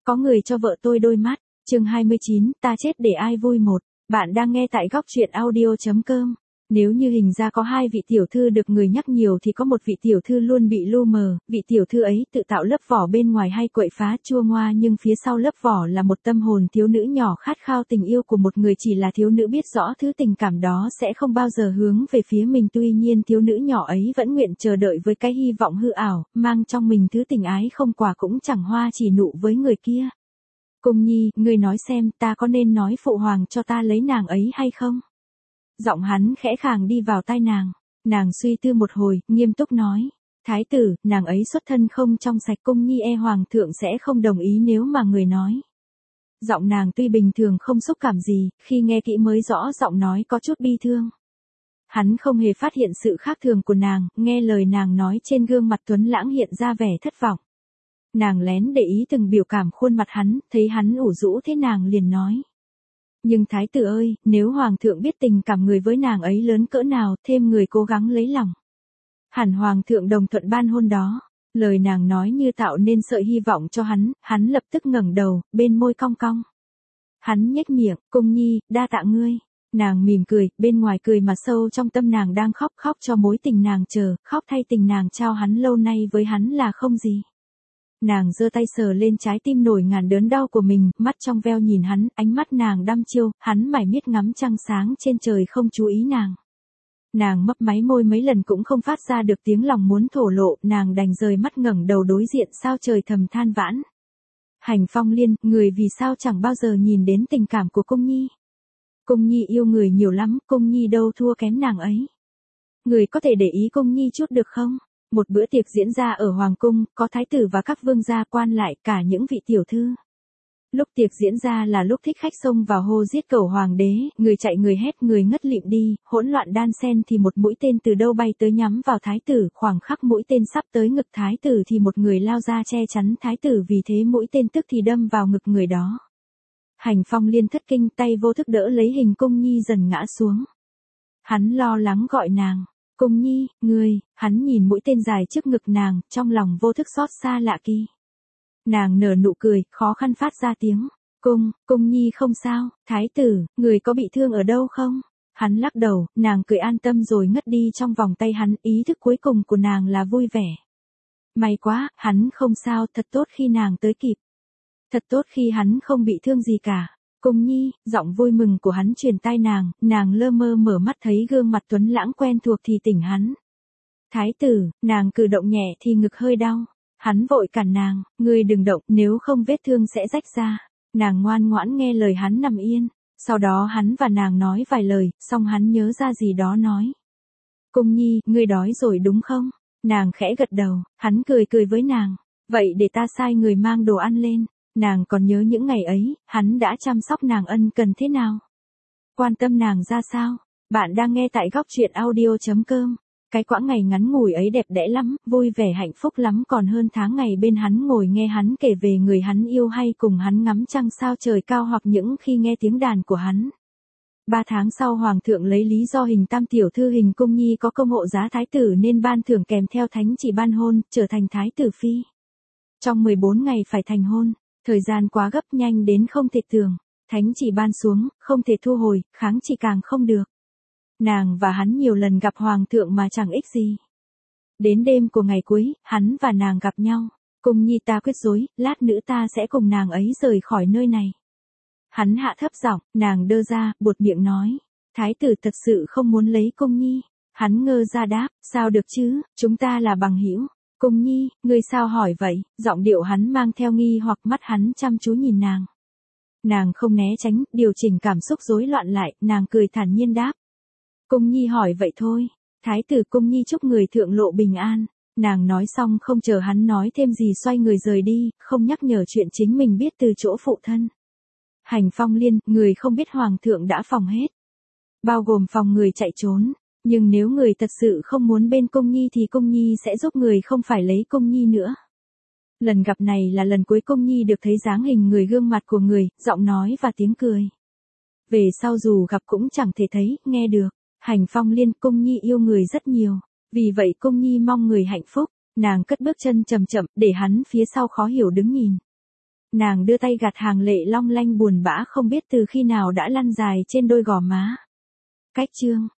có người cho vợ tôi đôi mắt. Chương 29, ta chết để ai vui một. Bạn đang nghe tại góc truyện audio.com. Nếu như hình ra có hai vị tiểu thư được người nhắc nhiều thì có một vị tiểu thư luôn bị lu mờ, vị tiểu thư ấy tự tạo lớp vỏ bên ngoài hay quậy phá chua ngoa nhưng phía sau lớp vỏ là một tâm hồn thiếu nữ nhỏ khát khao tình yêu của một người, chỉ là thiếu nữ biết rõ thứ tình cảm đó sẽ không bao giờ hướng về phía mình, tuy nhiên thiếu nữ nhỏ ấy vẫn nguyện chờ đợi với cái hy vọng hư ảo, mang trong mình thứ tình ái không quả cũng chẳng hoa chỉ nụ với người kia. Cung Nhi, ngươi nói xem ta có nên nói phụ hoàng cho ta lấy nàng ấy hay không? Giọng hắn khẽ khàng đi vào tai nàng suy tư một hồi, nghiêm túc nói. Thái tử, nàng ấy xuất thân không trong sạch, Cung Nhi e hoàng thượng sẽ không đồng ý nếu mà người nói. Giọng nàng tuy bình thường không xúc cảm gì, khi nghe kỹ mới rõ giọng nói có chút bi thương. Hắn không hề phát hiện sự khác thường của nàng, nghe lời nàng nói trên gương mặt tuấn lãng hiện ra vẻ thất vọng. Nàng lén để ý từng biểu cảm khuôn mặt hắn, thấy hắn ủ rũ thế nàng liền nói. Nhưng thái tử ơi, nếu hoàng thượng biết tình cảm người với nàng ấy lớn cỡ nào, thêm người cố gắng lấy lòng. Hẳn hoàng thượng đồng thuận ban hôn đó. Lời nàng nói như tạo nên sợi hy vọng cho hắn lập tức ngẩng đầu, bên môi cong cong. Hắn nhếch miệng, Cung Nhi, đa tạ ngươi. Nàng mỉm cười, bên ngoài cười mà sâu trong tâm nàng đang khóc cho mối tình nàng chờ, khóc thay tình nàng trao hắn lâu nay với hắn là không gì. Nàng giơ tay sờ lên trái tim nổi ngàn đớn đau của mình, mắt trong veo nhìn hắn, ánh mắt nàng đăm chiêu, hắn mải miết ngắm trăng sáng trên trời không chú ý nàng. Nàng mấp máy môi mấy lần cũng không phát ra được tiếng lòng muốn thổ lộ, nàng đành rời mắt ngẩng đầu đối diện sao trời thầm than vãn. Hành Phong Liên, người vì sao chẳng bao giờ nhìn đến tình cảm của Cung Nhi? Cung Nhi yêu người nhiều lắm, Cung Nhi đâu thua kém nàng ấy. Người có thể để ý Cung Nhi chút được không? Một bữa tiệc diễn ra ở Hoàng cung, có thái tử và các vương gia quan lại, cả những vị tiểu thư. Lúc tiệc diễn ra là lúc thích khách xông vào hô giết cẩu hoàng đế, người chạy người hét người ngất lịm đi, hỗn loạn đan xen thì một mũi tên từ đâu bay tới nhắm vào thái tử, khoảng khắc mũi tên sắp tới ngực thái tử thì một người lao ra che chắn thái tử, vì thế mũi tên tức thì đâm vào ngực người đó. Hành Phong Liên thất kinh, tay vô thức đỡ lấy hình Cung Nhi dần ngã xuống. Hắn lo lắng gọi nàng. Cung Nhi, ngươi, hắn nhìn mũi tên dài trước ngực nàng, trong lòng vô thức xót xa lạ kỳ. Nàng nở nụ cười, khó khăn phát ra tiếng. Cung Nhi không sao, thái tử, người có bị thương ở đâu không? Hắn lắc đầu, nàng cười an tâm rồi ngất đi trong vòng tay hắn, ý thức cuối cùng của nàng là vui vẻ. May quá, hắn không sao, thật tốt khi nàng tới kịp. Thật tốt khi hắn không bị thương gì cả. Cung Nhi, giọng vui mừng của hắn truyền tai nàng lơ mơ mở mắt thấy gương mặt tuấn lãng quen thuộc thì tỉnh hắn. Thái tử, nàng cử động nhẹ thì ngực hơi đau. Hắn vội cản nàng, ngươi đừng động, nếu không vết thương sẽ rách ra. Nàng ngoan ngoãn nghe lời hắn nằm yên. Sau đó hắn và nàng nói vài lời, xong hắn nhớ ra gì đó nói. Cung Nhi, ngươi đói rồi đúng không? Nàng khẽ gật đầu, hắn cười với nàng. Vậy để ta sai người mang đồ ăn lên. Nàng còn nhớ những ngày ấy, hắn đã chăm sóc nàng ân cần thế nào? Quan tâm nàng ra sao? Bạn đang nghe tại góc truyện audio.com. Cái quãng ngày ngắn ngủi ấy đẹp đẽ lắm, vui vẻ hạnh phúc lắm, còn hơn tháng ngày bên hắn ngồi nghe hắn kể về người hắn yêu hay cùng hắn ngắm trăng sao trời cao hoặc những khi nghe tiếng đàn của hắn. 3 tháng sau hoàng thượng lấy lý do hình tam tiểu thư hình Cung Nhi có công hộ giá thái tử nên ban thưởng kèm theo thánh chỉ ban hôn, trở thành thái tử phi. Trong 14 ngày phải thành hôn. Thời gian quá gấp nhanh đến không thể tưởng, thánh chỉ ban xuống, không thể thu hồi, kháng chỉ càng không được. Nàng và hắn nhiều lần gặp hoàng thượng mà chẳng ích gì. Đến đêm của ngày cuối, hắn và nàng gặp nhau. Cung Nhi ta quyết dối, lát nữa ta sẽ cùng nàng ấy rời khỏi nơi này. Hắn hạ thấp giọng, nàng đơ ra, buột miệng nói. Thái tử thật sự không muốn lấy Cung Nhi. Hắn ngơ ra đáp, sao được chứ, chúng ta là bằng hữu. Cung Nhi, ngươi sao hỏi vậy? Giọng điệu hắn mang theo nghi hoặc, mắt hắn chăm chú nhìn nàng. Nàng không né tránh, điều chỉnh cảm xúc rối loạn lại, nàng cười thản nhiên đáp. Cung Nhi hỏi vậy thôi. Thái tử, Cung Nhi chúc người thượng lộ bình an. Nàng nói xong không chờ hắn nói thêm gì xoay người rời đi, không nhắc nhở chuyện chính mình biết từ chỗ phụ thân. Hành Phong Liên, người không biết hoàng thượng đã phòng hết. Bao gồm phòng người chạy trốn. Nhưng nếu người thật sự không muốn bên Cung Nhi thì Cung Nhi sẽ giúp người không phải lấy Cung Nhi nữa. Lần gặp này là lần cuối Cung Nhi được thấy dáng hình người, gương mặt của người, giọng nói và tiếng cười. Về sau dù gặp cũng chẳng thể thấy, nghe được. Hành Phong Liên, Cung Nhi yêu người rất nhiều. Vì vậy Cung Nhi mong người hạnh phúc. Nàng cất bước chân chậm chậm, để hắn phía sau khó hiểu đứng nhìn. Nàng đưa tay gạt hàng lệ long lanh buồn bã không biết từ khi nào đã lăn dài trên đôi gò má. Cách chương